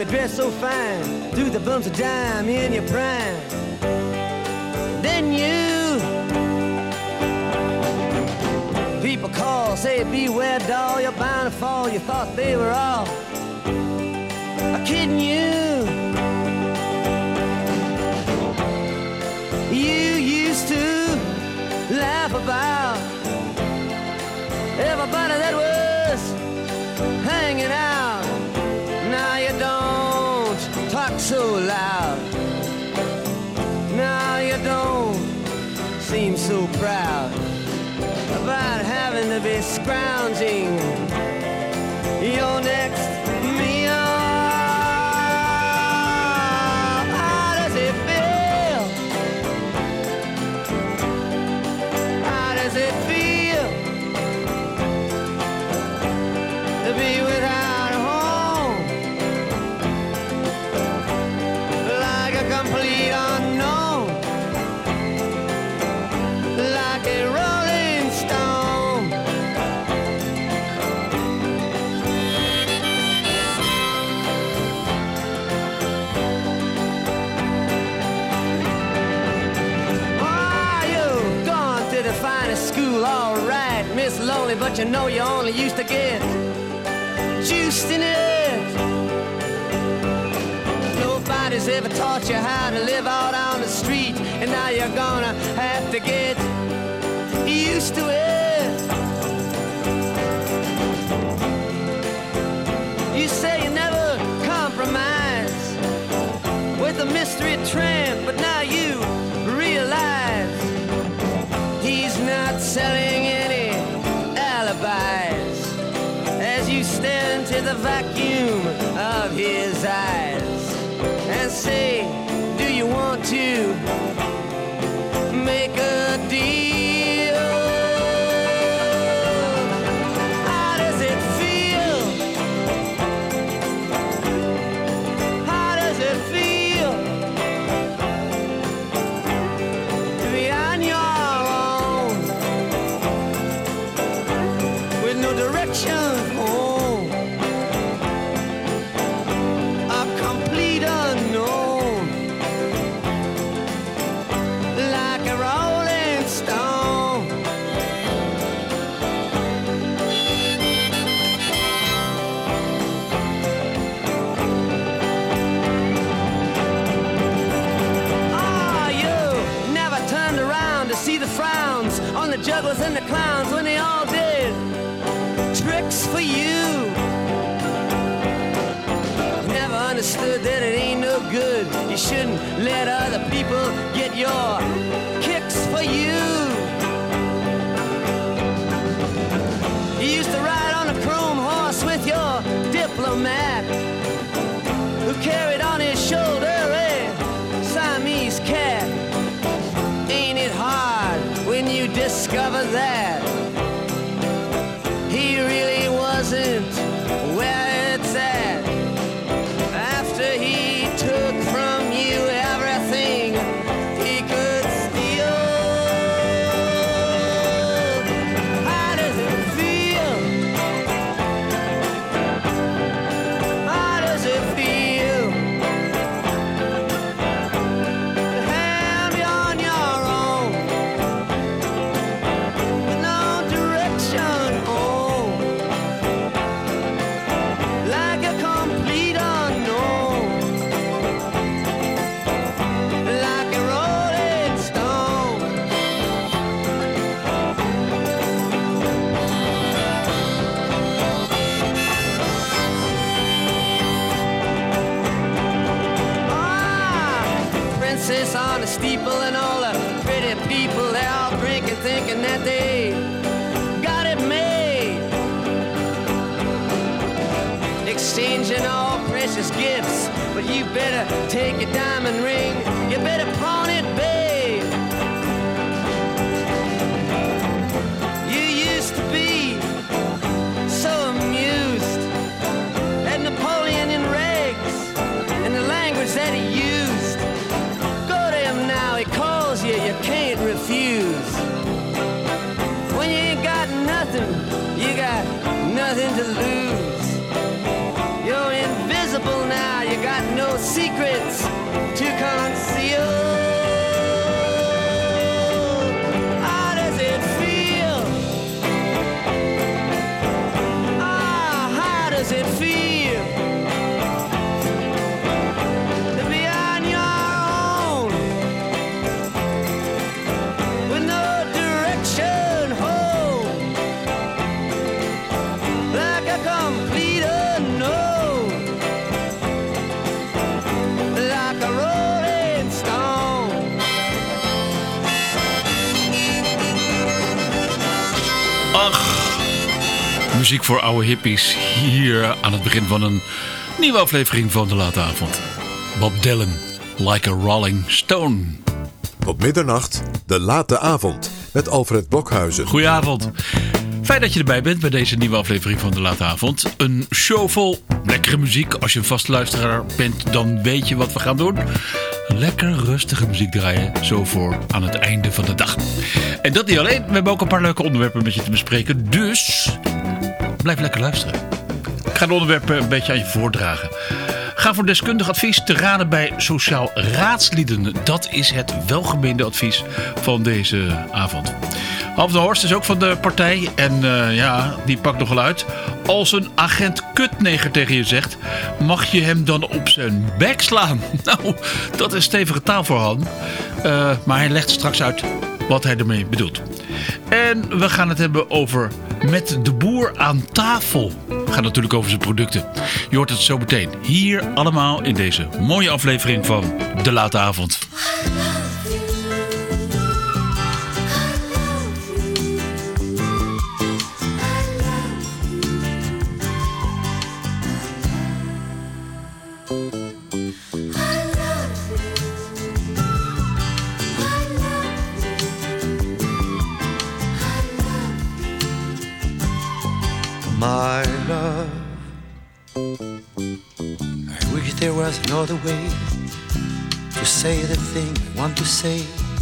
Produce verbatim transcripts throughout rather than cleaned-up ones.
me dress so fine, threw the bumps of dime in your prime. Then you, people call, say beware doll, you're bound to fall. You thought they were all kidding you. You used to laugh about everybody that was hanging out. Now you don't talk so loud. Now you don't seem so proud about having to be scrounging your next meal. How does it feel? How does it feel to be without a home? Like a complete unknown, like a rolling stone. Oh, you've gone to the finest school, all right, Miss Lonely, but you know you only used to get juiced in it. Nobody's ever taught you how to live out on the street, and now you're gonna have to get used to it. You say you never compromise with a mystery tramp, but now you realize he's not selling any alibis as you stare into the vacuum of his eyes and say, do you want to make a deal? How does it feel? How does it feel to be on your own with no direction home? A complete unknown, like a rolling stone. Ah, you never turned around to see the frowns on the jugglers and the clowns when they all did tricks for you. Never understood that it ain't no good. You shouldn't let other people get your kicks for you. You used to ride on a chrome horse with your diplomat, who carried on his shoulder a Siamese cat. Ain't it hard when you discover that he really wasn't where it's at? After he took from you everything he could steal. How does it feel? How does it feel to have you on your own with no direction home, like a complete unknown, like a rolling stone? Ah, princess on the steeple and all the pretty people, they're all drinking, thinking that they got it made, exchanging all precious gifts. But you better take your diamond ring, you better pawn it, babe. You used to be so amused at Napoleon in rags and the language that he used. Go to him now, he calls you, you can't refuse. When you ain't got nothing, you got nothing to lose. You're invisible now, you Ach, muziek voor oude hippies. Hier aan het begin van een nieuwe aflevering van De Late Avond. Bob Dylan, Like a Rolling Stone. Tot middernacht, De Late Avond, met Alfred Blokhuizen. Goedenavond. Fijn dat je erbij bent bij deze nieuwe aflevering van De Late Avond. Een show vol lekkere muziek. Als je een vaste luisteraar bent, dan weet je wat we gaan doen. Lekker rustige muziek draaien, zo voor aan het einde van de dag. En dat niet alleen, we hebben ook een paar leuke onderwerpen met je te bespreken. Dus blijf lekker luisteren. Ik ga de onderwerpen een beetje aan je voordragen. Ga voor deskundig advies te raden bij Sociaal Raadslieden. Dat is het welgemeende advies van deze avond. Half de Horst is ook van de partij. En uh, ja, die pakt nogal uit. Als een agent kutneger tegen je zegt, mag je hem dan op zijn bek slaan? Nou, dat is stevige taal voor Han. Uh, maar hij legt straks uit wat hij ermee bedoelt. En we gaan het hebben over Met de Boer aan tafel. Het gaat natuurlijk over zijn producten. Je hoort het zo meteen. Hier allemaal in deze mooie aflevering van De Late Avond. My love, I wish there was another way to say the thing I want to say,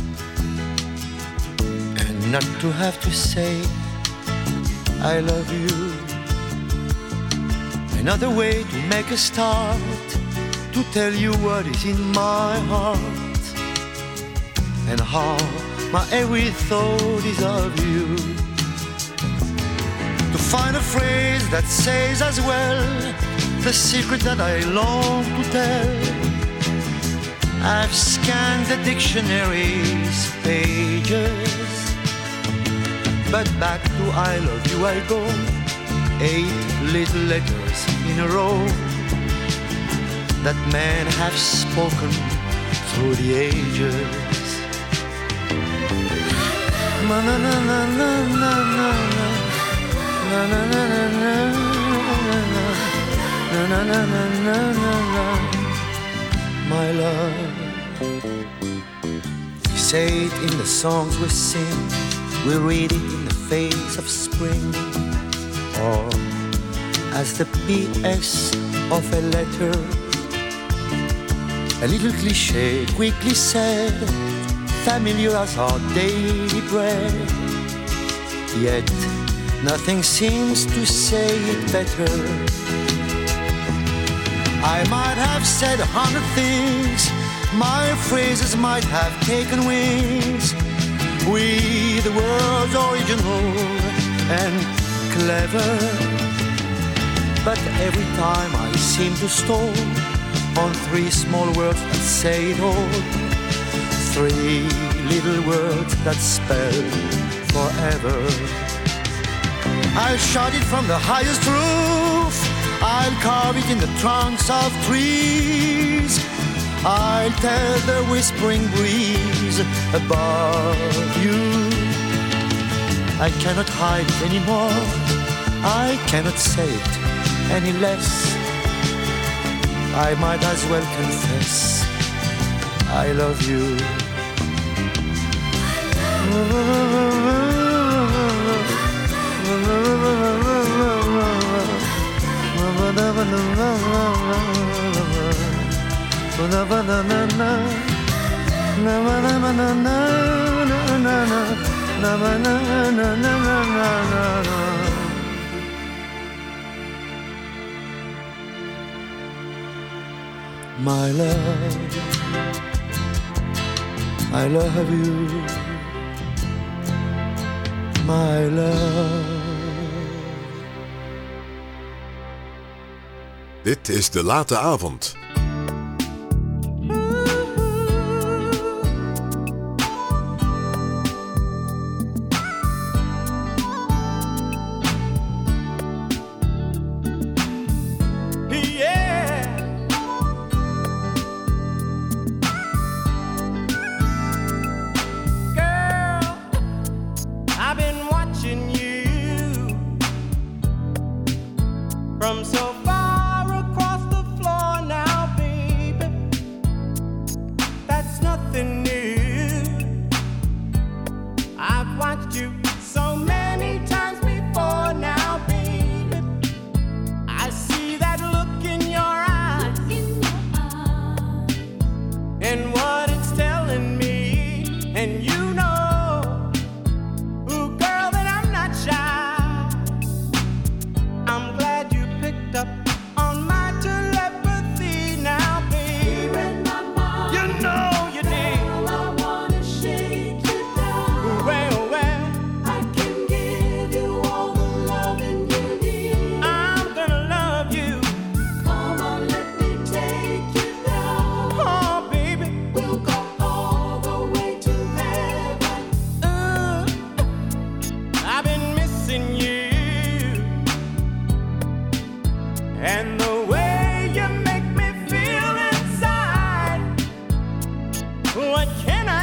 and not to have to say I love you. Another way to make a start, to tell you what is in my heart, and how my every thought is of you. To find a phrase that says as well the secret that I long to tell. I've scanned the dictionary's pages, but back to I love you I go. Eight little letters in a row that men have spoken through the ages. Na na na na na na na. Na na na na na na na na na na na. My love, we say it in the songs we sing, we read it in the face of spring, or as the P S of a letter, a little cliché quickly said, familiar as our daily bread. Yet nothing seems to say it better. I might have said a hundred things, my phrases might have taken wings. We, the world's original and clever, but every time I seem to stall on three small words that say it all. Three little words that spell forever. I'll shout it from the highest roof, I'll carve it in the trunks of trees, I'll tell the whispering breeze above you. I cannot hide it anymore, I cannot say it any less. I might as well confess I love you. My love, I love you, my love. Dit is De Late Avond. Girl, I've been watching you.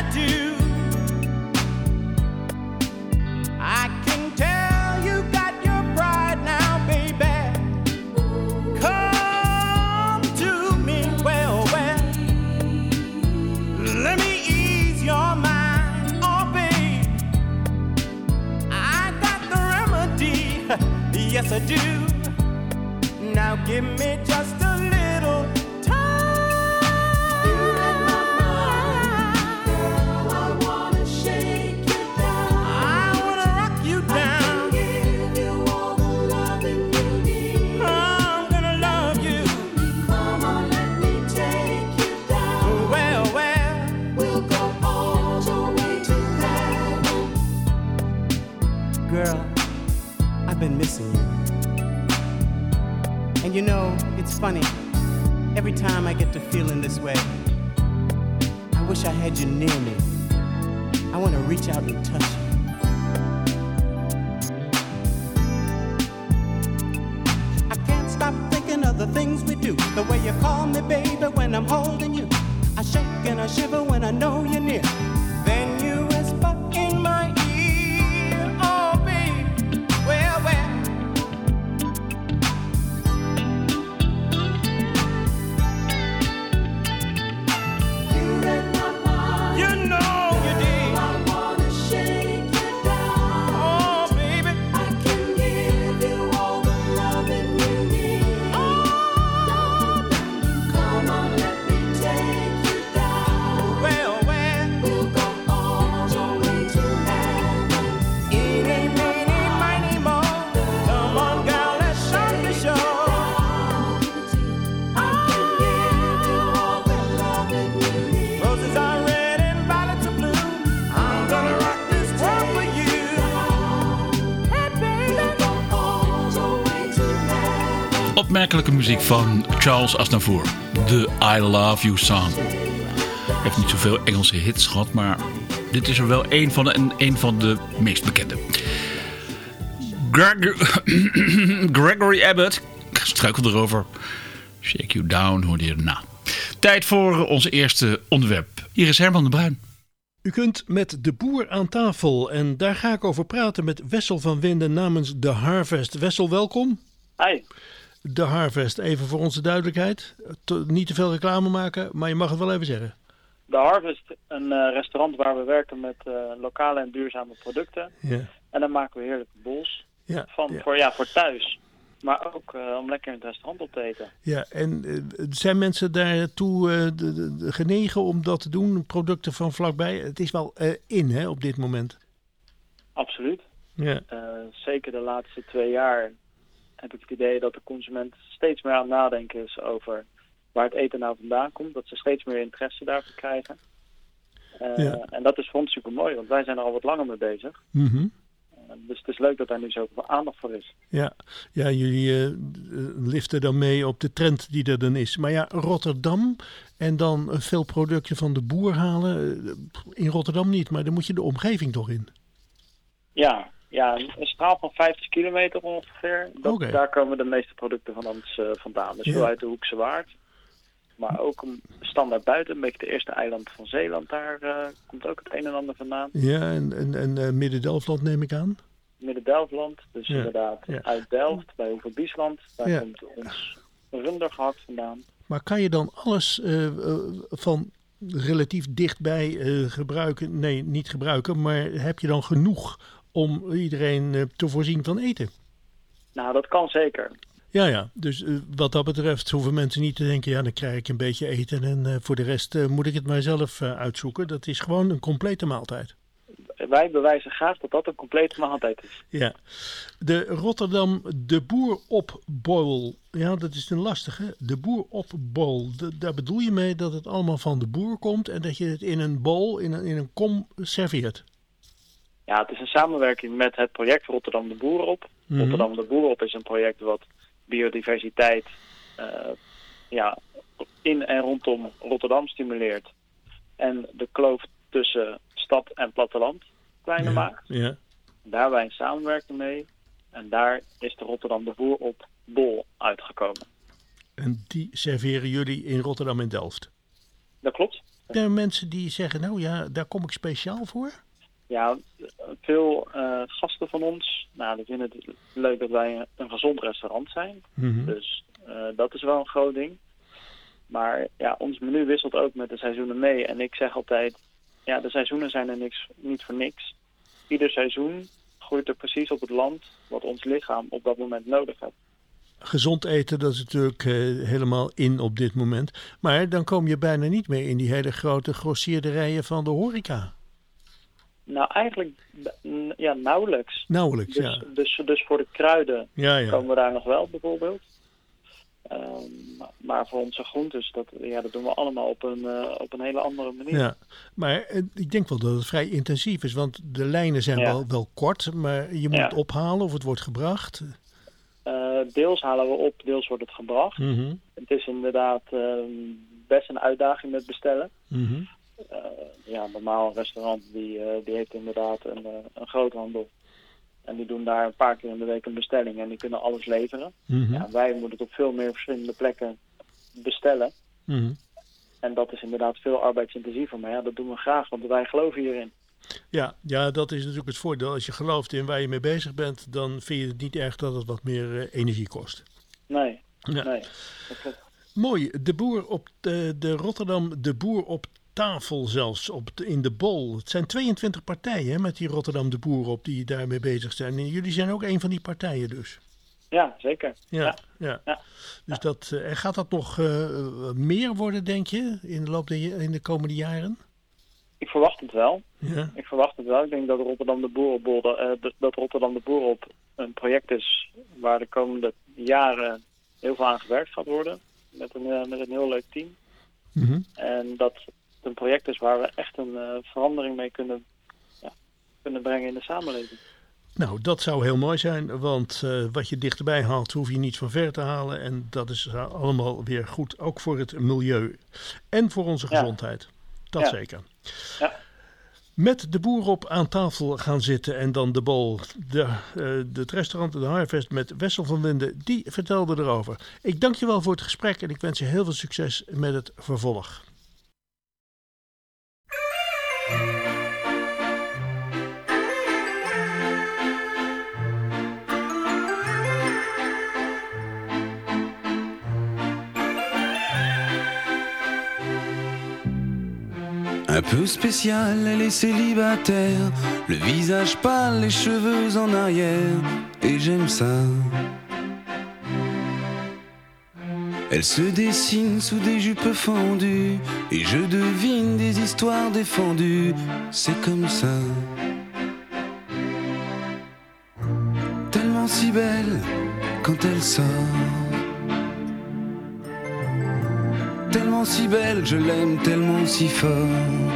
attitude. I can tell you got your pride now, baby. Come to me, well, well. Let me ease your mind, oh, babe. I got the remedy, yes I do. Now give me just a little time. You read my mind, girl, I wanna shake you down. I wanna rock you down. I can give you all the loving you need. I'm gonna love you. Come on, let me take you down. Well, well, we'll go all the way to heaven. Girl, I've been missing you. And you know, it's funny, every time I get to feeling this way, I wish I had you near me. I want to reach out and touch you. I can't stop thinking of the things we do, the way you call me baby when I'm holding you. I shake and I shiver when I know you're near. Then you whisper in my ear, oh babe, well, well. Opmerkelijke muziek van Charles Aznavour. The I Love You Song. Hij heeft niet zoveel Engelse hits gehad, maar dit is er wel een van de, en een van de meest bekende. Greg, Gregory Abbott, ik struikel erover. Shake You Down hoorde je erna. Tijd voor ons eerste onderwerp. Hier is Herman de Bruin. U kunt met de boer aan tafel en daar ga ik over praten met Wessel van Winden namens The Harvest. Wessel, welkom. Hi. The Harvest, even voor onze duidelijkheid. Te, niet te veel reclame maken, maar je mag het wel even zeggen. The Harvest, een uh, restaurant waar we werken met uh, lokale en duurzame producten. Ja. En dan maken we heerlijke bols Ja, van, ja. Voor, ja, voor thuis. Maar ook uh, om lekker in het restaurant op te eten. Ja, en uh, zijn mensen daartoe uh, de, de, de genegen om dat te doen? Producten van vlakbij? Het is wel uh, in hè, op dit moment. Absoluut. Ja. Uh, zeker de laatste twee jaar heb ik het idee dat de consument steeds meer aan het nadenken is over waar het eten nou vandaan komt. Dat ze steeds meer interesse daarvoor krijgen. Uh, Ja. En dat is voor ons super mooi, want wij zijn er al wat langer mee bezig. Mm-hmm. Uh, dus het is leuk dat daar nu zoveel aandacht voor is. Ja. ja, jullie uh, liften dan mee op de trend die er dan is. Maar ja, Rotterdam en dan veel producten van de boer halen. In Rotterdam niet, maar dan moet je de omgeving toch in. Ja, ja een straal van vijftig kilometer ongeveer. Dat, Oké. Daar komen de meeste producten van ons uh, vandaan. Dus Ja. veel uit de Hoekse Waard. Maar ook een standaard buiten, een beetje de eerste eiland van Zeeland. Daar uh, komt ook het een en ander vandaan. Ja, en, en, en uh, Midden-Delfland neem ik aan. Midden-Delfland, dus Ja. inderdaad Ja. uit Delft, bij Hoeven-Biesland. Daar Ja. komt ons rundergehakt vandaan. Maar kan je dan alles uh, uh, van relatief dichtbij uh, gebruiken? Nee, niet gebruiken, maar heb je dan genoeg om iedereen uh, te voorzien van eten? Nou, dat kan zeker. Ja, ja. Dus uh, wat dat betreft hoeven mensen niet te denken, ja, dan krijg ik een beetje eten en uh, voor de rest uh, moet ik het maar zelf uh, uitzoeken. Dat is gewoon een complete maaltijd. Wij bewijzen graag dat dat een complete maaltijd is. Ja. De Rotterdam De Boer op Bol. Ja, dat is een lastige. De Boer op Bol. De, daar bedoel je mee dat het allemaal van de boer komt en dat je het in een bol, in een, in een kom serveert. Ja, het is een samenwerking met het project Rotterdam de Boer op. Mhm. Rotterdam de Boer op is een project wat biodiversiteit uh, ja, in en rondom Rotterdam stimuleert. En de kloof tussen stad en platteland kleiner Ja, maakt. ja. Daar hebben wij een samenwerking mee. En daar is de Rotterdam de Boer op Bol uitgekomen. En die serveren jullie in Rotterdam en Delft. Dat klopt. Er zijn mensen die zeggen, nou ja, daar kom ik speciaal voor. Ja, veel uh, gasten van ons, nou, die vinden het leuk dat wij een gezond restaurant zijn. Mm-hmm. Dus uh, dat is wel een groot ding. Maar ja, ons menu wisselt ook met de seizoenen mee. En ik zeg altijd, ja, de seizoenen zijn er niks, niet voor niks. Ieder seizoen groeit er precies op het land wat ons lichaam op dat moment nodig heeft. Gezond eten, dat is natuurlijk uh, helemaal in op dit moment. Maar dan kom je bijna niet meer in die hele grote grossierderij van de horeca. Nou, eigenlijk ja, nauwelijks. Nauwelijks, dus, ja. Dus, dus voor de kruiden ja, ja. komen we daar nog wel bijvoorbeeld. Um, maar voor onze groentes, dat, ja, dat doen we allemaal op een, uh, op een hele andere manier. Ja, maar uh, ik denk wel dat het vrij intensief is, want de lijnen zijn ja. wel, wel kort, maar je moet ja. het ophalen of het wordt gebracht. Uh, deels halen we op, deels wordt het gebracht. Mm-hmm. Het is inderdaad uh, best een uitdaging met bestellen. Mm-hmm. Uh, ja, normaal een restaurant die, uh, die heeft inderdaad een, uh, een groothandel. En die doen daar een paar keer in de week een bestelling en die kunnen alles leveren. Mm-hmm. Ja, wij moeten het op veel meer verschillende plekken bestellen. Mm-hmm. En dat is inderdaad veel arbeidsintensiever. Maar ja, dat doen we graag, want wij geloven hierin. Ja, ja, dat is natuurlijk het voordeel. Als je gelooft in waar je mee bezig bent, dan vind je het niet erg dat het wat meer uh, energie kost. Nee, ja. nee. Dat klopt. Mooi, de boer op de, de Rotterdam, de boer op tafel zelfs, op de, in de bol. Het zijn tweeëntwintig partijen hè, met die Rotterdam de boer op die daarmee bezig zijn. En jullie zijn ook een van die partijen dus. Ja, zeker. Ja, ja. ja. ja. Dus dat, uh, gaat dat nog uh, meer worden, denk je, in de loop de, in de komende jaren? Ik verwacht het wel. Ja. Ik verwacht het wel. Ik denk dat Rotterdam de Boerenbol, uh, dat Rotterdam de Boer op een project is waar de komende jaren heel veel aan gewerkt gaat worden. Met een, uh, met een heel leuk team. Mm-hmm. En dat het een project is waar we echt een uh, verandering mee kunnen, ja, kunnen brengen in de samenleving. Nou, dat zou heel mooi zijn, want uh, wat je dichterbij haalt, hoef je niet van ver te halen. En dat is allemaal weer goed, ook voor het milieu en voor onze gezondheid. Ja. Dat ja. zeker. Ja. Met de boer op aan tafel gaan zitten en dan de bol. De, uh, het restaurant De Harvest met Wessel van Linden, die vertelde erover. Ik dank je wel voor het gesprek en ik wens je heel veel succes met het vervolg. Un peu spéciale, elle est célibataire, le visage pâle, les cheveux en arrière, et j'aime ça. Elle se dessine sous des jupes fendues, et je devine des histoires défendues, c'est comme ça. Tellement si belle quand elle sort, tellement si belle, je l'aime tellement si fort.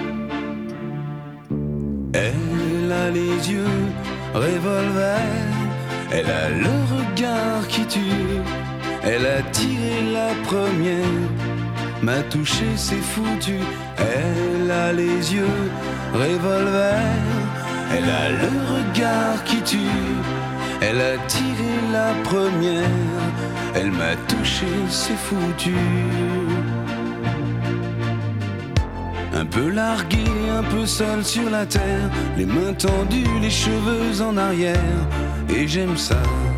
Elle a les yeux revolver, elle a le regard qui tue, elle a tiré la première, m'a touché, c'est foutu. Elle a les yeux revolver, elle a le regard qui tue, elle a tiré la première, elle m'a touché, c'est foutu. Un peu largué, un peu seul sur la terre, les mains tendues, les cheveux en arrière, et j'aime ça.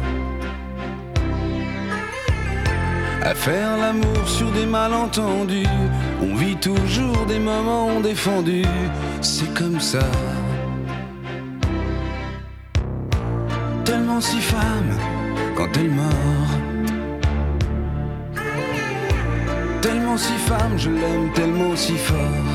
À faire l'amour sur des malentendus, on vit toujours des moments défendus, c'est comme ça. Tellement si femme quand elle mord, tellement si femme, je l'aime tellement si fort.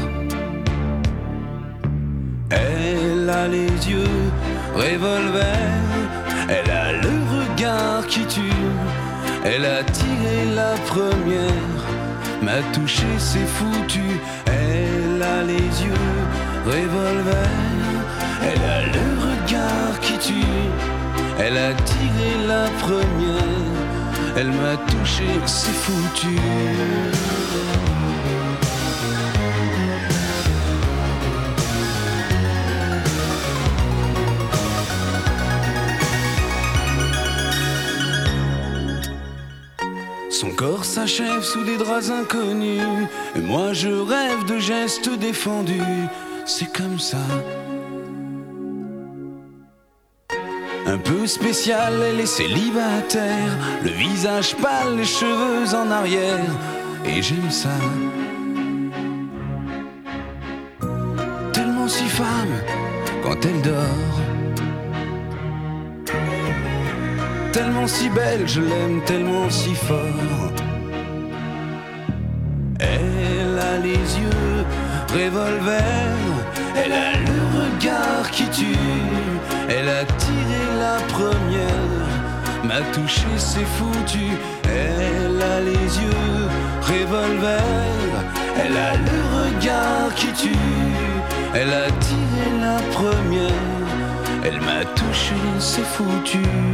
Elle a les yeux revolver, elle a le regard qui tue, elle a tiré la première, m'a touché, c'est foutu. Elle a les yeux revolver, elle a le regard qui tue, elle a tiré la première, elle m'a touché, c'est foutu. Son corps s'achève sous des draps inconnus. Et moi je rêve de gestes défendus. C'est comme ça. Un peu spécial, elle est célibataire. Le visage pâle, les cheveux en arrière. Et j'aime ça. Tellement si femme quand elle dort. Tellement si belle, je l'aime tellement si fort. Elle a les yeux revolver, elle a le regard qui tue. Elle a tiré la première, m'a touché, c'est foutu. Elle a les yeux revolver, elle a le regard qui tue. Elle a tiré la première, elle m'a touché, c'est foutu.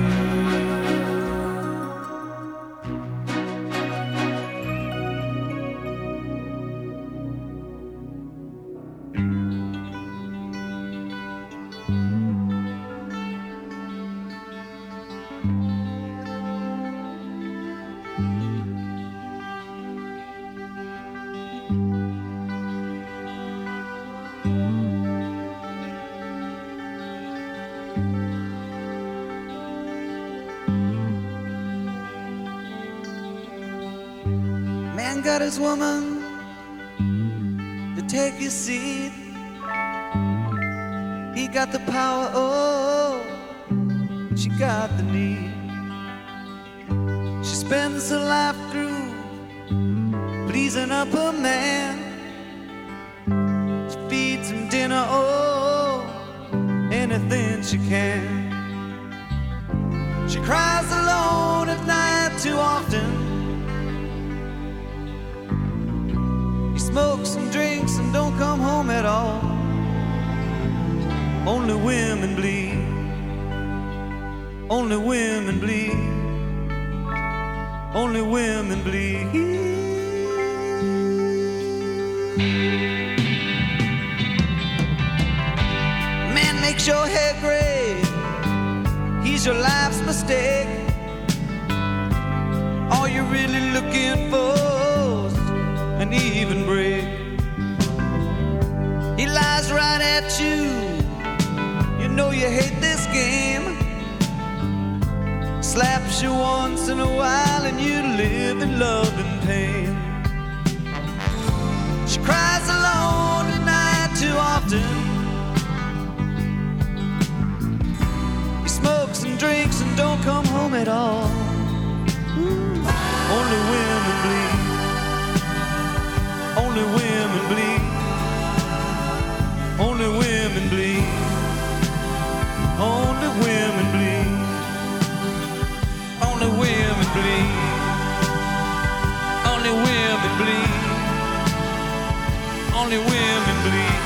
Got his woman to take his seat. He got the power, oh, she got the need. She spends her life through pleasing up her man. She feeds him dinner, oh, anything she can. She cries alone at night too often. Smokes and drinks and don't come home at all. Only women bleed. Only women bleed. Only women bleed. Man makes your hair gray. He's your life's mistake. All you're really looking for, an even break. He lies right at you. You know you hate this game. Slaps you once in a while and you live in love and pain. She cries alone at night too often. He smokes and drinks and don't come home at all. Ooh. Only women bleed. Only women bleed. Only women bleed. Only women bleed. Only women bleed. Only women bleed. Only women bleed.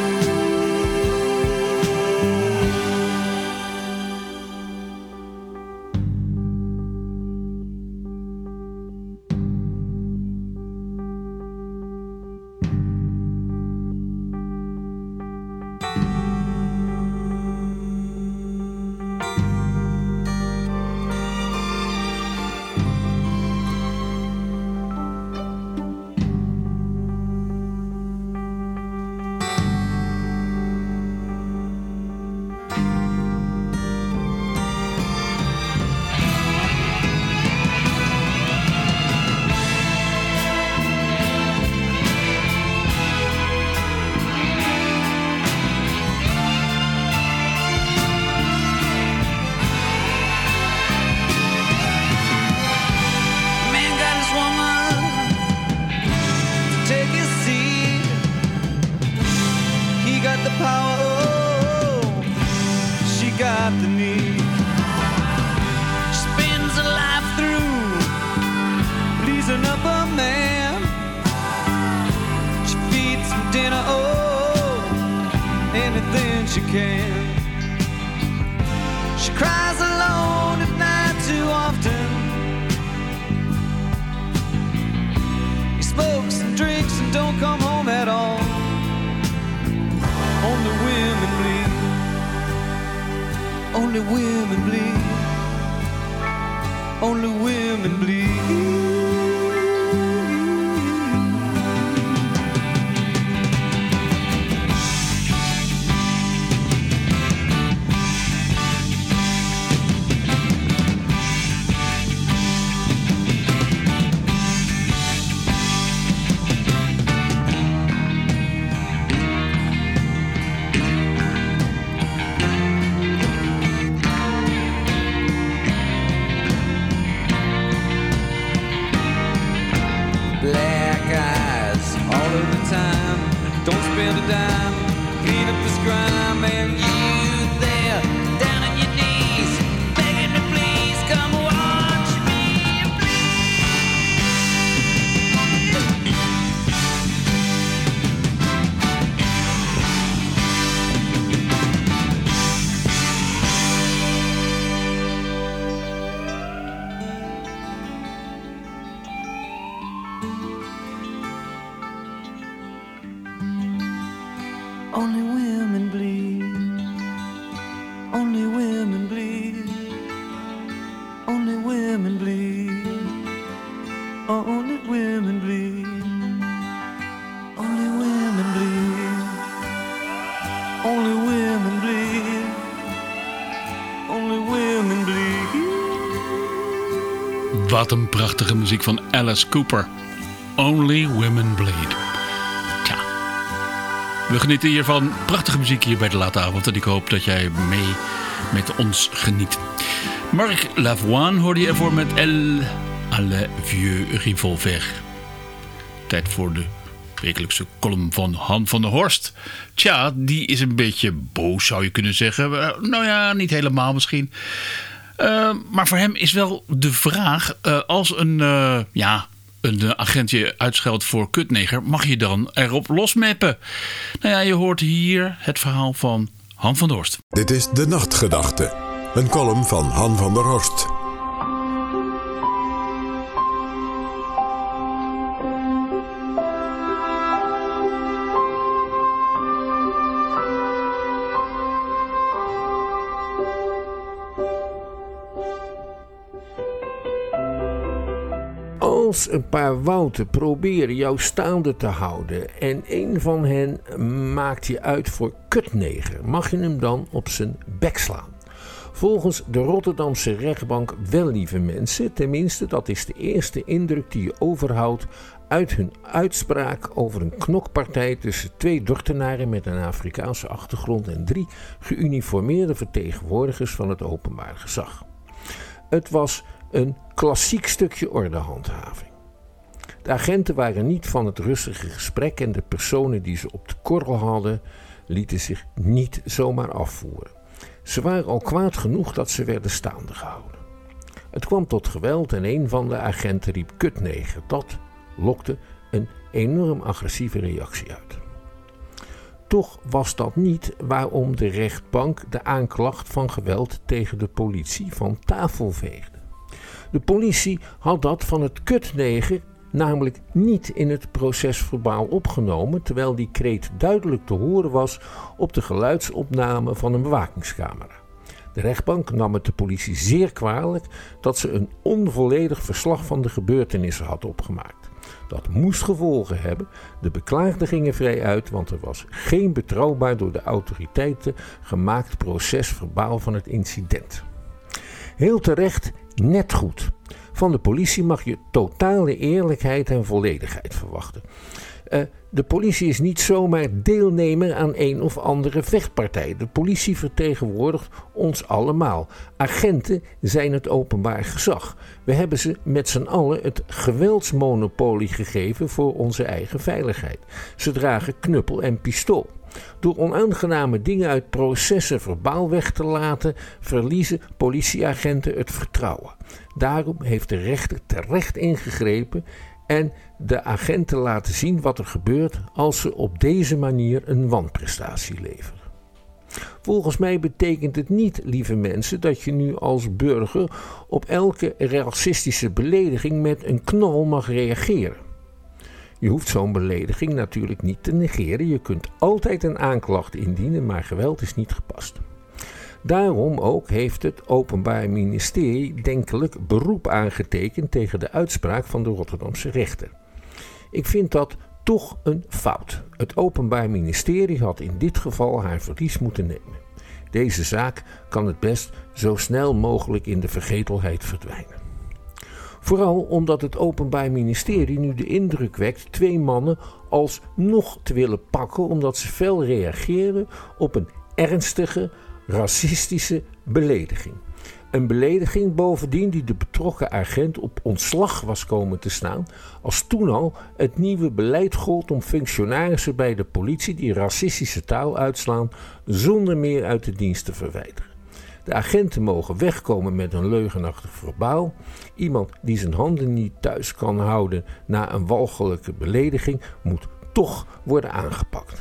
Only women bleed. Only women bleed. Wat een prachtige muziek van Alice Cooper. Only Women Bleed. Tja. We genieten hier van prachtige muziek hier bij de late avond. En ik hoop dat jij mee met ons geniet. Marc Lavoine hoorde je ervoor met El Alle Vieux Revolver. Tijd voor de wekelijkse column van Han van der Horst. Tja, die is een beetje boos, zou je kunnen zeggen. Nou ja, niet helemaal misschien. Uh, maar voor hem is wel de vraag, uh, als een, uh, ja, een agent je uitscheldt voor kutneger, mag je dan erop losmeppen? Nou ja, je hoort hier het verhaal van Han van der Horst. Dit is De Nachtgedachte, een column van Han van der Horst. Als een paar wouten proberen jou staande te houden en een van hen maakt je uit voor kutneger, mag je hem dan op zijn bek slaan. Volgens de Rotterdamse rechtbank wel, lieve mensen, tenminste dat is de eerste indruk die je overhoudt uit hun uitspraak over een knokpartij tussen twee Dordtenaren met een Afrikaanse achtergrond en drie geuniformeerde vertegenwoordigers van het openbaar gezag. Het was een klassiek stukje ordehandhaving. De agenten waren niet van het rustige gesprek en de personen die ze op de korrel hadden lieten zich niet zomaar afvoeren. Ze waren al kwaad genoeg dat ze werden staande gehouden. Het kwam tot geweld en een van de agenten riep kutneger. Dat lokte een enorm agressieve reactie uit. Toch was dat niet waarom de rechtbank de aanklacht van geweld tegen de politie van tafel veegde. De politie had dat van het kutneger namelijk niet in het procesverbaal opgenomen, terwijl die kreet duidelijk te horen was op de geluidsopname van een bewakingscamera. De rechtbank nam het de politie zeer kwalijk dat ze een onvolledig verslag van de gebeurtenissen had opgemaakt. Dat moest gevolgen hebben. De beklaagden gingen vrij uit, want er was geen betrouwbaar door de autoriteiten gemaakt procesverbaal van het incident. Heel terecht, net goed. Van de politie mag je totale eerlijkheid en volledigheid verwachten. Uh, de politie is niet zomaar deelnemer aan een of andere vechtpartij. De politie vertegenwoordigt ons allemaal. Agenten zijn het openbaar gezag. We hebben ze met z'n allen het geweldsmonopolie gegeven voor onze eigen veiligheid. Ze dragen knuppel en pistool. Door onaangename dingen uit processen verbaal weg te laten, verliezen politieagenten het vertrouwen. Daarom heeft de rechter terecht ingegrepen en de agenten laten zien wat er gebeurt als ze op deze manier een wanprestatie leveren. Volgens mij betekent het niet, lieve mensen, dat je nu als burger op elke racistische belediging met een knal mag reageren. Je hoeft zo'n belediging natuurlijk niet te negeren. Je kunt altijd een aanklacht indienen, maar geweld is niet gepast. Daarom ook heeft het Openbaar Ministerie denkelijk beroep aangetekend tegen de uitspraak van de Rotterdamse rechter. Ik vind dat toch een fout. Het Openbaar Ministerie had in dit geval haar verlies moeten nemen. Deze zaak kan het best zo snel mogelijk in de vergetelheid verdwijnen. Vooral omdat het Openbaar Ministerie nu de indruk wekt twee mannen alsnog te willen pakken omdat ze fel reageerden op een ernstige, racistische belediging. Een belediging bovendien die de betrokken agent op ontslag was komen te staan, als toen al het nieuwe beleid gold om functionarissen bij de politie die racistische taal uitslaan zonder meer uit de dienst te verwijderen. De agenten mogen wegkomen met een leugenachtig verbaal. Iemand die zijn handen niet thuis kan houden na een walgelijke belediging moet toch worden aangepakt.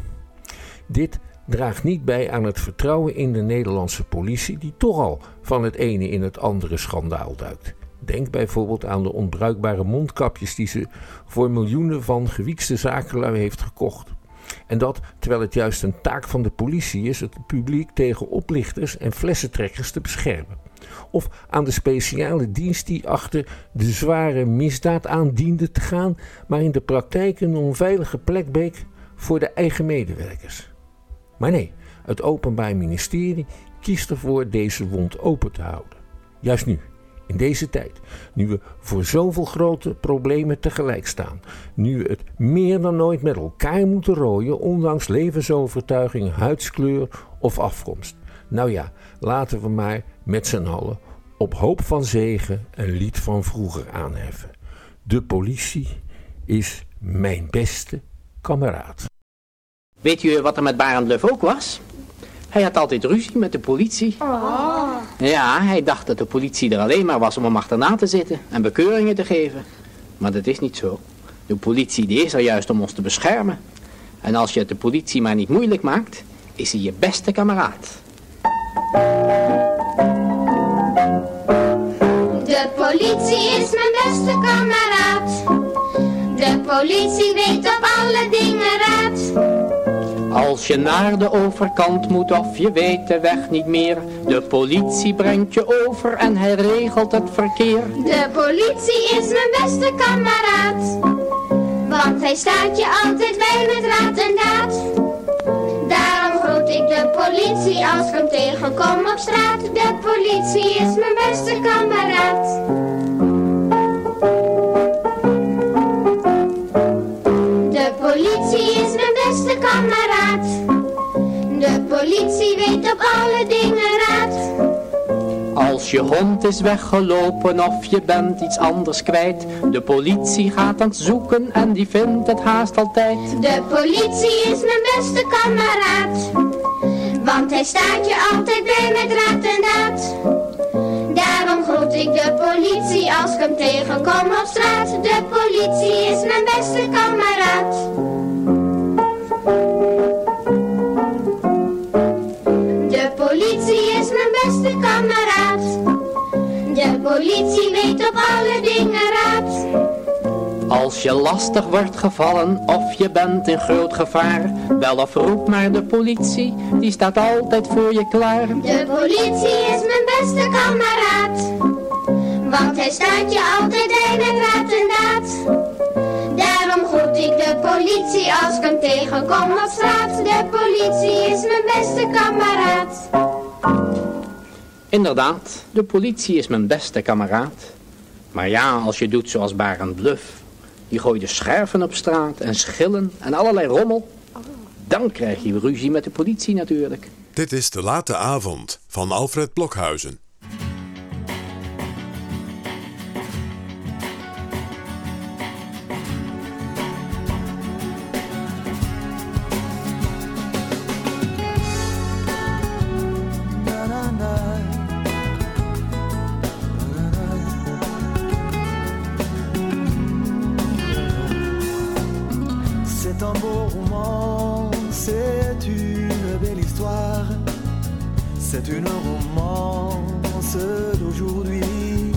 Dit draagt niet bij aan het vertrouwen in de Nederlandse politie die toch al van het ene in het andere schandaal duikt. Denk bijvoorbeeld aan de onbruikbare mondkapjes die ze voor miljoenen van gewiekste zakenlui heeft gekocht. En dat terwijl het juist een taak van de politie is het publiek tegen oplichters en flessentrekkers te beschermen. Of aan de speciale dienst die achter de zware misdaad aan diende te gaan, maar in de praktijk een onveilige plek bleek voor de eigen medewerkers. Maar nee, het Openbaar Ministerie kiest ervoor deze wond open te houden. Juist nu, In deze tijd, nu we voor zoveel grote problemen tegelijk staan, nu we het meer dan nooit met elkaar moeten rooien, ondanks levensovertuiging, huidskleur of afkomst. Nou ja, laten we maar met z'n allen op hoop van zegen een lied van vroeger aanheffen. De politie is mijn beste kameraad. Weet u wat er met Barend Bluff ook was? Hij had altijd ruzie met de politie. Oh. Ja, hij dacht dat de politie er alleen maar was om hem achterna te zitten en bekeuringen te geven. Maar dat is niet zo. De politie die is er juist om ons te beschermen. En als je het de politie maar niet moeilijk maakt, is hij je beste kameraad. De politie is mijn beste kameraad. De politie weet op alle dingen raad. Als je naar de overkant moet of je weet de weg niet meer, de politie brengt je over en hij regelt het verkeer. De politie is mijn beste kameraad, want hij staat je altijd bij met raad en daad. Daarom groet ik de politie als ik hem tegenkom op straat. De politie is mijn beste kameraad. De politie is mijn beste kameraad. De politie weet op alle dingen raad. Als je hond is weggelopen of je bent iets anders kwijt, de politie gaat aan het zoeken en die vindt het haast altijd. De politie is mijn beste kameraad, want hij staat je altijd bij met raad en daad. Daarom groet ik de politie als ik hem tegenkom op straat. De politie is mijn beste kameraad. De politie is mijn beste kameraad. De politie weet op alle dingen raad. Als je lastig wordt gevallen of je bent in groot gevaar, bel of roep maar de politie, die staat altijd voor je klaar. De politie is mijn beste kameraad, want hij staat je altijd bij met raad en daad. Daarom groet ik de politie als ik hem tegenkom op straat. De politie is mijn beste kameraad. Inderdaad, de politie is mijn beste kameraad. Maar ja, als je doet zoals Barend Bluff, die gooit de scherven op straat en schillen en allerlei rommel, dan krijg je ruzie met de politie natuurlijk. Dit is De Late Avond van Alfred Blokhuizen. C'est un beau roman, c'est une belle histoire, c'est une romance d'aujourd'hui.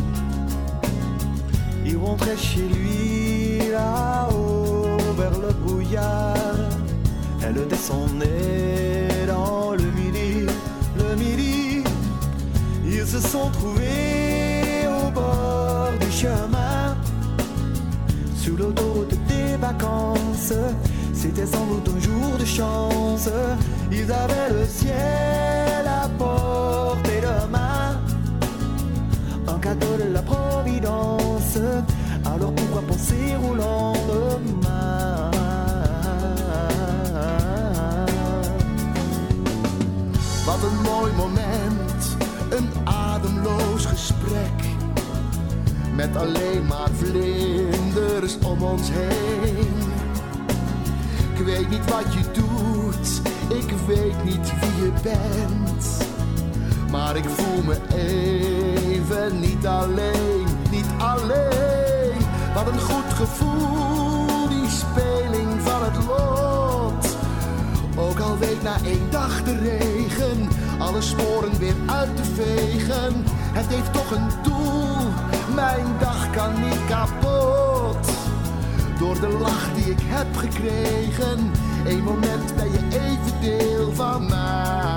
Il rentrait chez lui là-haut vers le brouillard, elle descendait dans le midi, le midi. Ils se sont trouvés au bord du chemin, sur l'autoroute des vacances. C'était sans doute un jour de chance. Ils avaient le ciel à portée de main, un cadeau de la Providence. Alors pourquoi penser au lendemain? Wat een mooi moment, een ademloos gesprek, met alleen maar vlinders om ons heen. Ik weet niet wat je doet, ik weet niet wie je bent, maar ik voel me even niet alleen, niet alleen. Wat een goed gevoel, die speling van het lot. Ook al week na één dag de regen alle sporen weer uit te vegen. Het heeft toch een doel, mijn dag kan niet kapot. Door de lach die ik heb gekregen, één moment ben je even deel van mij.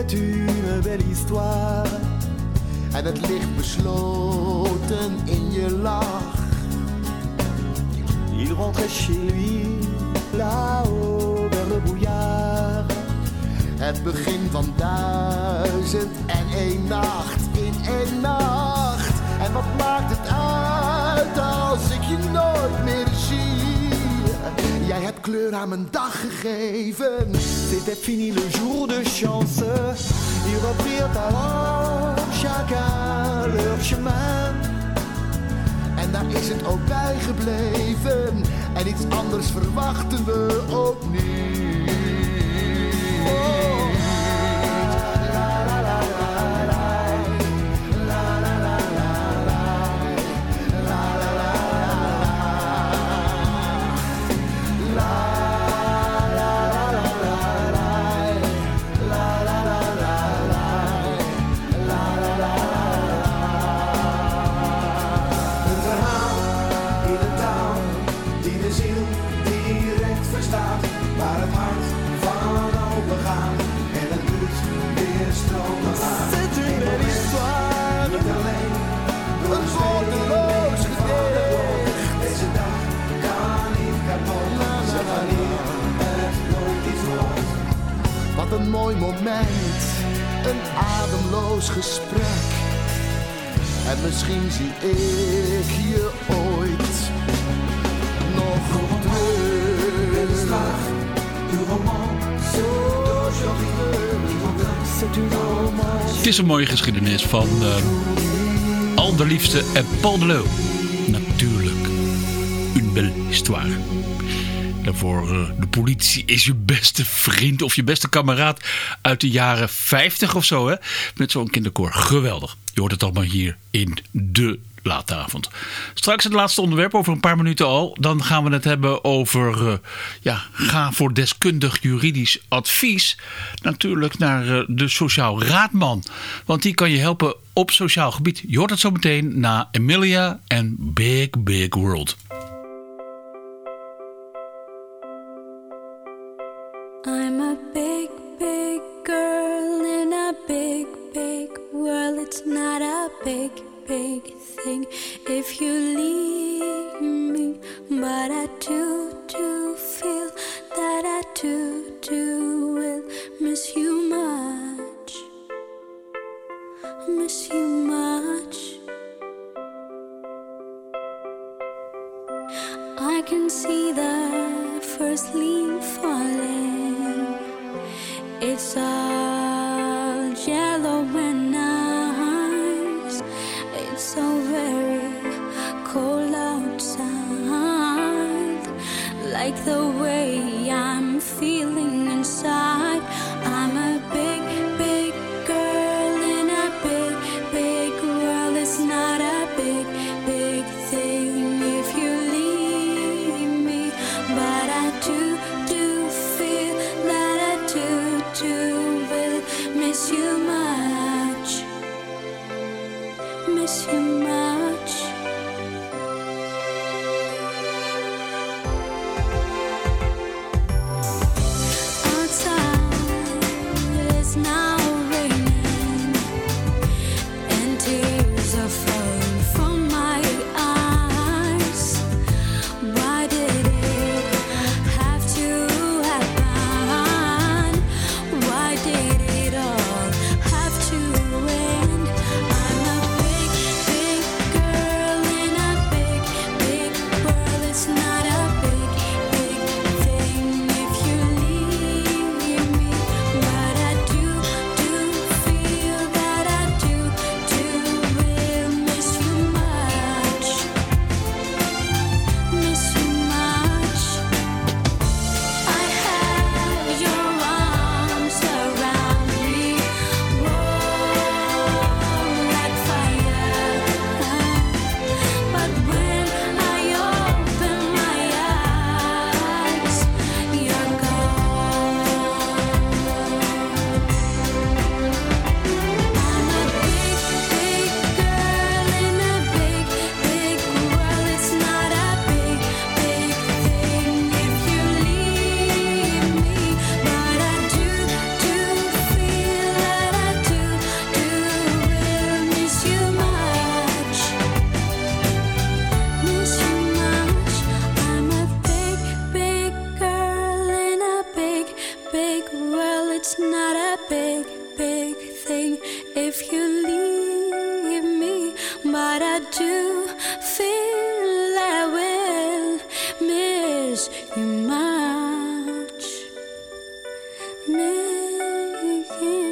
c'est une belle histoire. En het ligt besloten in je lach. Il rentrait chez lui, là-haut vers le bouillard. Het begin van duizend en één nacht in één nacht. En wat maakt het uit als ik je nooit meer zie? Jij hebt kleur aan mijn dag gegeven. C'était fini le jour de chance. Ils reprirent alors chacun leur chemin. En daar is het ook bij gebleven. En iets anders verwachten we ook niet. Oh. Wat een mooi moment, een ademloos gesprek. En misschien zie ik je ooit nog terug. Het is een mooie geschiedenis van uh, Allerliefste en Paul de Leeuw. Natuurlijk, une belle histoire. Daarvoor uh, de politie is je beste vriend of je beste kameraad uit de jaren vijftig of zo, hè? Met zo'n kinderkoor. Geweldig. Je hoort het allemaal hier in de late avond. Straks het laatste onderwerp, over een paar minuten al. Dan gaan we het hebben over, uh, ja, ga voor deskundig juridisch advies. Natuurlijk naar uh, de Sociaal Raadman. Want die kan je helpen op sociaal gebied. Je hoort het zo meteen na Emilia en Big Big World. I'm a big, big girl in a big, big world. It's not a big, big thing if you leave me. But I do, do feel that I do, do will miss you much. Miss you much. I can see the first leaf falling. It's all yellow and nice. It's so very cold outside. Like the way I'm feeling inside. I'm a big, big girl in a big, big world. It's not a big, big thing if you leave me. But I do, do feel that I do, do will miss you much. Miss you much. Big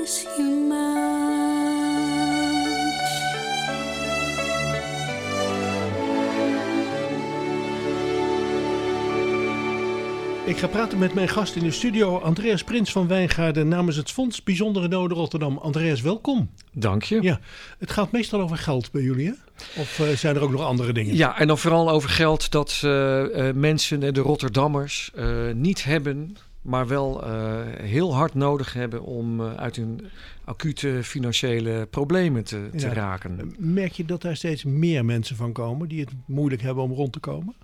miss you much. Ik ga praten met mijn gast in de studio, Andreas Prins van Wijngaarden, namens het Fonds Bijzondere Noden Rotterdam. Andreas, welkom. Dank je. Ja, het gaat meestal over geld bij jullie, hè? Of uh, zijn er ook nog andere dingen? Ja, en dan vooral over geld dat uh, uh, mensen, de Rotterdammers, uh, niet hebben, maar wel uh, heel hard nodig hebben om uh, uit hun acute financiële problemen te, te ja. raken. Merk je dat daar steeds meer mensen van komen die het moeilijk hebben om rond te komen?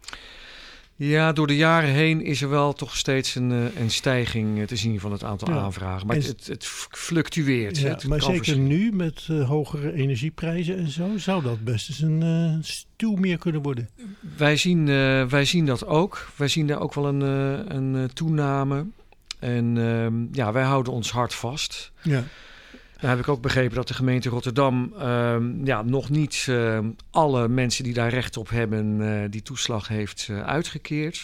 Ja, door de jaren heen is er wel toch steeds een, een stijging te zien van het aantal ja. aanvragen. Maar en, het, het fluctueert. Ja, het maar zeker nu met uh, hogere energieprijzen en zo, zou dat best eens een uh, stuw meer kunnen worden. Wij zien, uh, wij zien dat ook. Wij zien daar ook wel een, uh, een uh, toename. En uh, ja, wij houden ons hart vast. Ja. Nou heb ik ook begrepen dat de gemeente Rotterdam uh, ja, nog niet uh, alle mensen die daar recht op hebben uh, die toeslag heeft uh, uitgekeerd.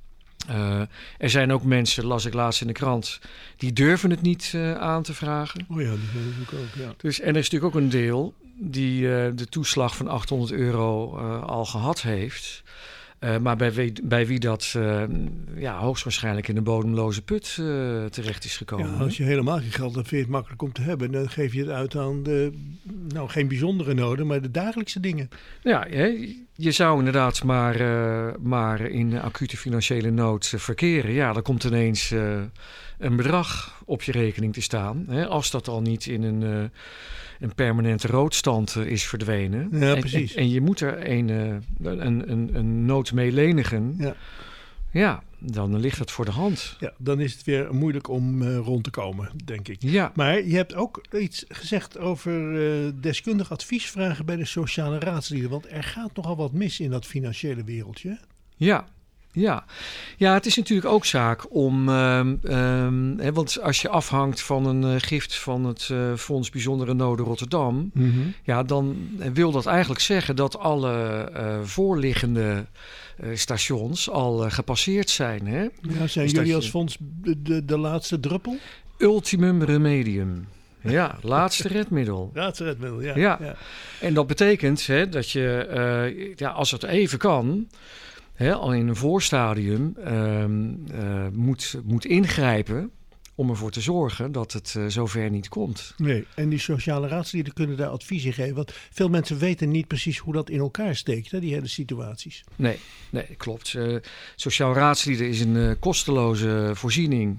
Uh, er zijn ook mensen, las ik laatst in de krant, die durven het niet uh, aan te vragen. Oh ja, die natuurlijk ook, ja. Dus, en er is natuurlijk ook een deel die uh, de toeslag van achthonderd euro uh, al gehad heeft. Uh, maar bij wie, bij wie dat uh, ja, hoogstwaarschijnlijk in een bodemloze put uh, terecht is gekomen. Ja, als je helemaal geen geld hebt, vind je het makkelijk om te hebben. Dan geef je het uit aan de, nou geen bijzondere noden, maar de dagelijkse dingen. Ja, je, je zou inderdaad maar, uh, maar in acute financiële nood uh, verkeren. Ja, dan komt ineens uh, een bedrag op je rekening te staan. Hè, als dat al niet in een... Uh, een permanente roodstand uh, is verdwenen. Ja, en, precies. En, en je moet er een, uh, een, een, een nood mee lenigen. Ja. Ja, dan ligt het voor de hand. Ja, dan is het weer moeilijk om uh, rond te komen, denk ik. Ja. Maar je hebt ook iets gezegd over uh, deskundig advies vragen bij de sociale raadslieden. Want er gaat nogal wat mis in dat financiële wereldje. Ja. Ja. ja, het is natuurlijk ook zaak om, uh, um, hè, want als je afhangt van een uh, gift van het uh, Fonds Bijzondere Noden Rotterdam, mm-hmm. ja, dan wil dat eigenlijk zeggen dat alle uh, voorliggende uh, stations al uh, gepasseerd zijn. Hè? Ja, zijn dus jullie je... als fonds de, de, de laatste druppel? Ultimum remedium. Ja, laatste redmiddel. Laatste redmiddel, ja. ja. ja. En dat betekent hè, dat je, uh, ja, als het even kan, hè, al in een voorstadium uh, uh, moet, moet ingrijpen om ervoor te zorgen dat het uh, zover niet komt. Nee, en die sociale raadslieden kunnen daar advies in geven. Want veel mensen weten niet precies hoe dat in elkaar steekt, hè, die hele situaties. Nee, nee klopt. Uh, sociaal raadslieden is een uh, kosteloze voorziening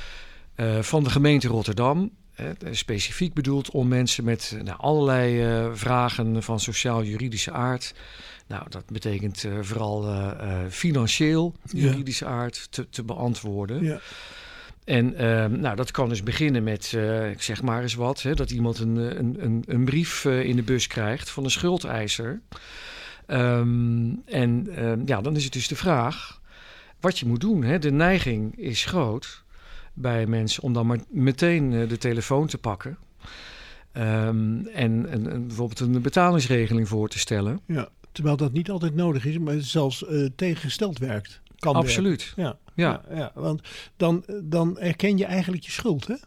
uh, van de gemeente Rotterdam. Uh, specifiek bedoeld om mensen met uh, nou, allerlei uh, vragen van sociaal-juridische aard. Nou, dat betekent uh, vooral uh, uh, financieel juridische ja. aard te, te beantwoorden. Ja. En uh, nou, dat kan dus beginnen met, uh, ik zeg maar eens wat, hè, dat iemand een, een, een, een brief uh, in de bus krijgt van een schuldeiser. Um, en uh, ja, dan is het dus de vraag wat je moet doen. Hè. De neiging is groot bij mensen om dan maar meteen uh, de telefoon te pakken. Um, en, en, en bijvoorbeeld een betalingsregeling voor te stellen. Ja, terwijl dat niet altijd nodig is, maar zelfs uh, tegengesteld werkt. Kan Absoluut. Ja, ja. ja, ja, want dan, dan erken je eigenlijk je schuld, hè?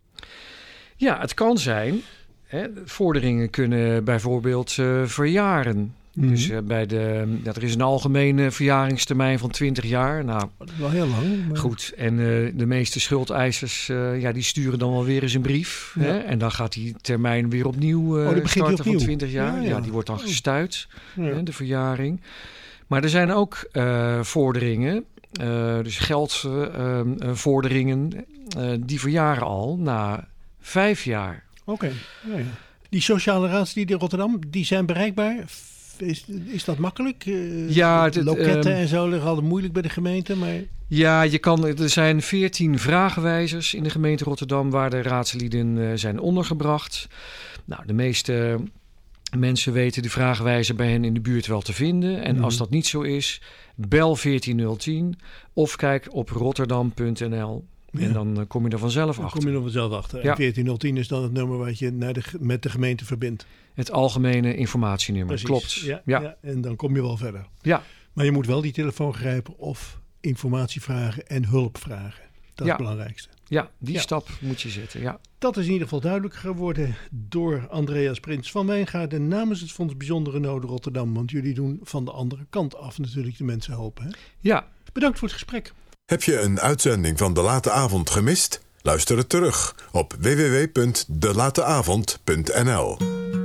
Ja, het kan zijn. Hè, vorderingen kunnen bijvoorbeeld uh, verjaren. Mm-hmm. Dus uh, bij de, ja, er is een algemene verjaringstermijn van twintig jaar. Nou, dat is wel heel lang. Maar... Goed, en uh, de meeste schuldeisers uh, ja, die sturen dan wel weer eens een brief. Ja. Hè, en dan gaat die termijn weer opnieuw uh, oh, starten opnieuw. van twintig jaar. Ja, ja. ja, die wordt dan gestuit, ja. hè, de verjaring. Maar er zijn ook uh, vorderingen, uh, dus geldvorderingen, uh, uh, die verjaren al na vijf jaar. Oké, okay. ja, ja. Die sociale raadslieden in Rotterdam, die zijn bereikbaar. Is, is dat makkelijk? Uh, ja, het, loketten uh, en zo liggen altijd moeilijk bij de gemeente, maar... Ja, je kan, er zijn veertien vragenwijzers in de gemeente Rotterdam waar de raadslieden uh, zijn ondergebracht. Nou, de meeste mensen weten de vragenwijzer bij hen in de buurt wel te vinden. En mm. als dat niet zo is, bel veertien nul tien of kijk op rotterdam punt n l. En ja. dan uh, kom je er vanzelf dan achter. kom je er vanzelf achter. Ja. En veertien nul tien is dan het nummer wat je naar de, met de gemeente verbindt. Het algemene informatienummer, Precies. klopt. Ja, ja. ja, en dan kom je wel verder. Ja. Maar je moet wel die telefoon grijpen of informatie vragen en hulp vragen. Dat ja. is het belangrijkste. Ja, die Ja. stap moet je zetten, ja. Dat is in ieder geval duidelijk geworden door Andreas Prins van Wijngaarden namens het Fonds Bijzondere Noden Rotterdam. Want jullie doen van de andere kant af natuurlijk de mensen helpen. Hè? Ja. Bedankt voor het gesprek. Heb je een uitzending van De Late Avond gemist? Luister het terug op w w w punt de late avond punt n l.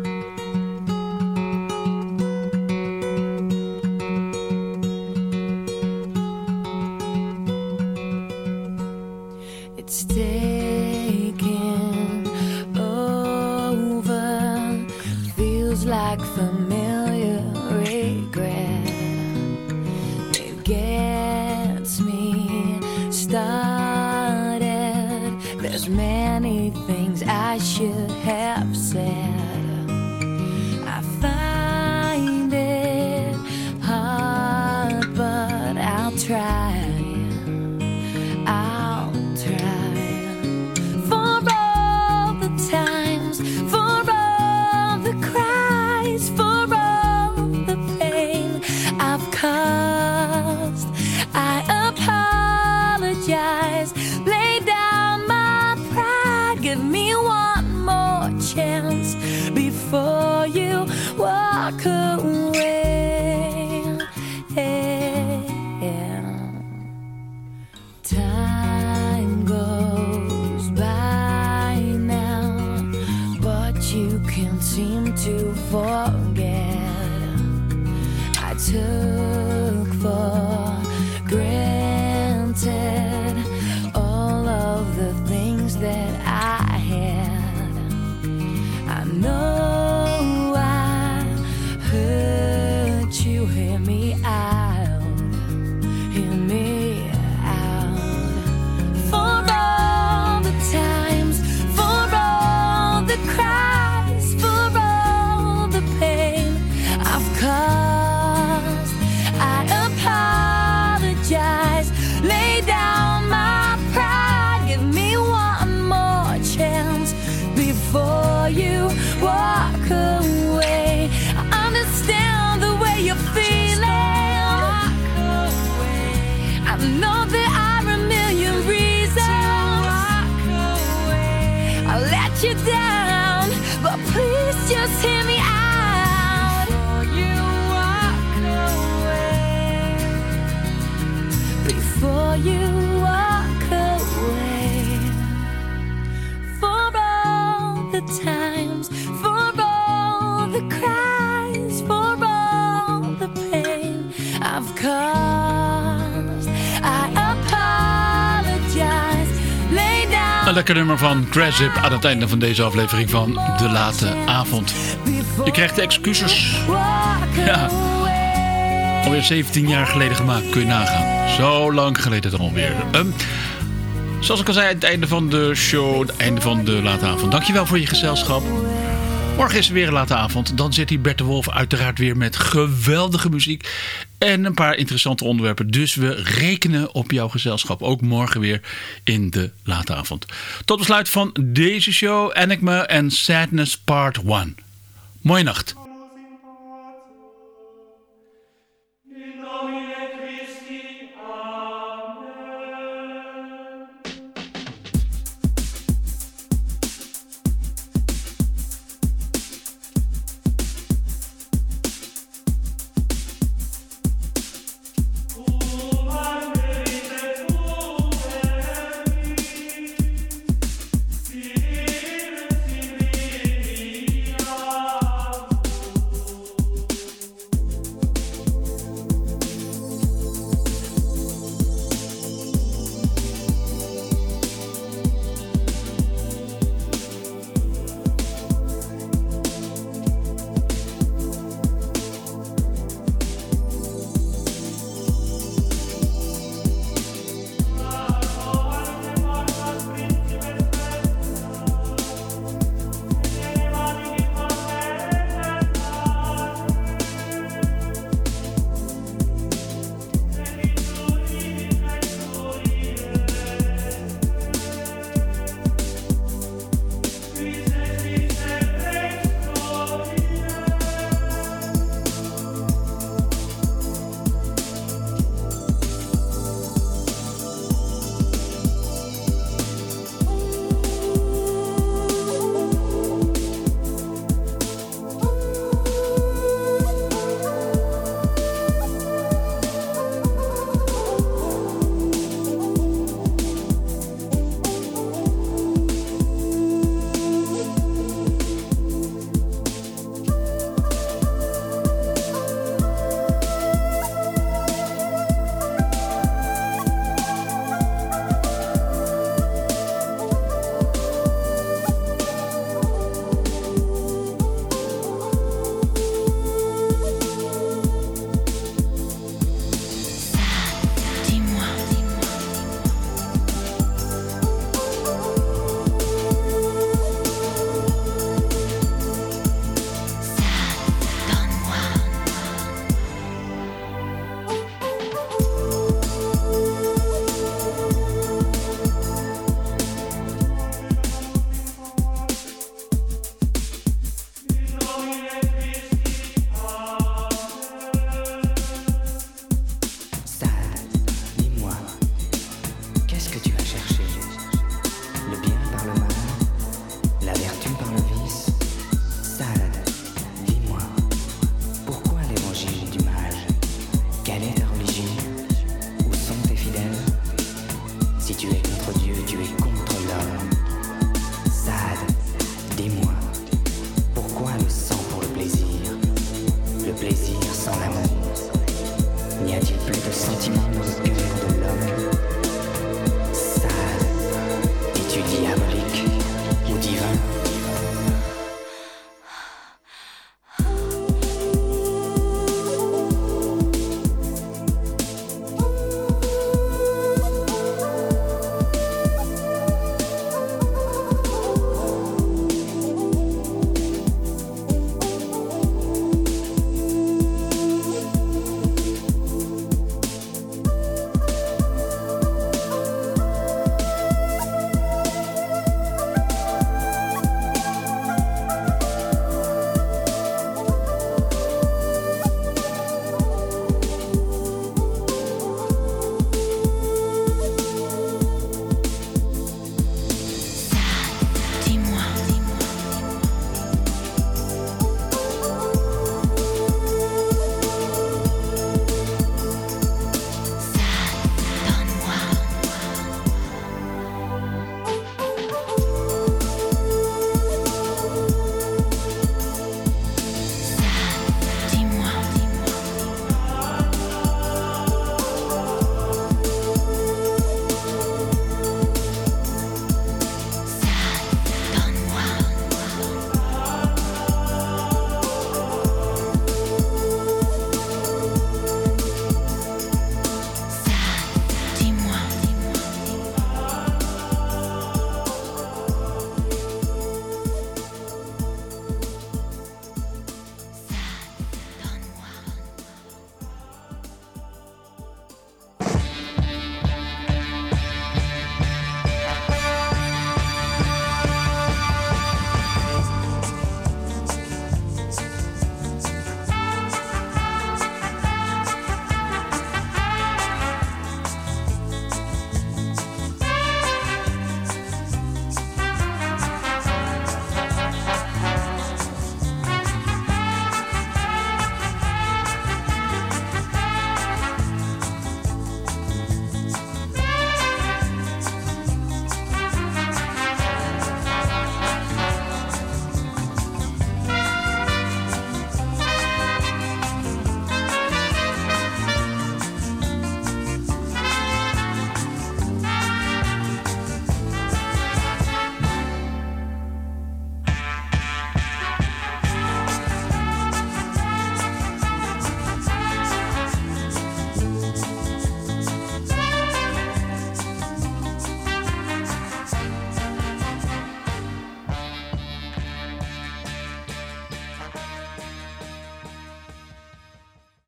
It's taking over, feels like familiar regret. It gets me started. There's many things I should have said. I find it hard, but I'll try. I'll try. For all the times, for all the cries, for all the pain I've caused, I apologize. Lay down my pride, give me one more chance before you walk away. Time goes by now, but you can't seem to forget. I took for granted all of the things that I had. I know I hurt you, hear me out, hear me out. For all the times, for all the cries, for all the pain I've caused, I apologize. Lay down my pride, give me one more chance before you walk away. I understand the way you're feeling. I know there are a million reasons I let you down, but please just hear me out. Before you walk away, for all the times, for all the cries, for all the pain I've caused, I apologize. Lay down. Een lekker nummer van Crash-Zip aan het einde van deze aflevering van De Late Avond. Je krijgt de excuses. Ja. Alweer zeventien jaar geleden gemaakt, kun je nagaan. Zo lang geleden dan alweer. Um, zoals ik al zei, het einde van de show, het einde van De Late Avond. Dankjewel voor je gezelschap. Morgen is er weer een late avond. Dan zit hier Bert de Wolf uiteraard weer met geweldige muziek. En een paar interessante onderwerpen. Dus we rekenen op jouw gezelschap. Ook morgen weer in de late avond. Tot besluit van deze show. Enigma en Sadness Part one. Mooie nacht.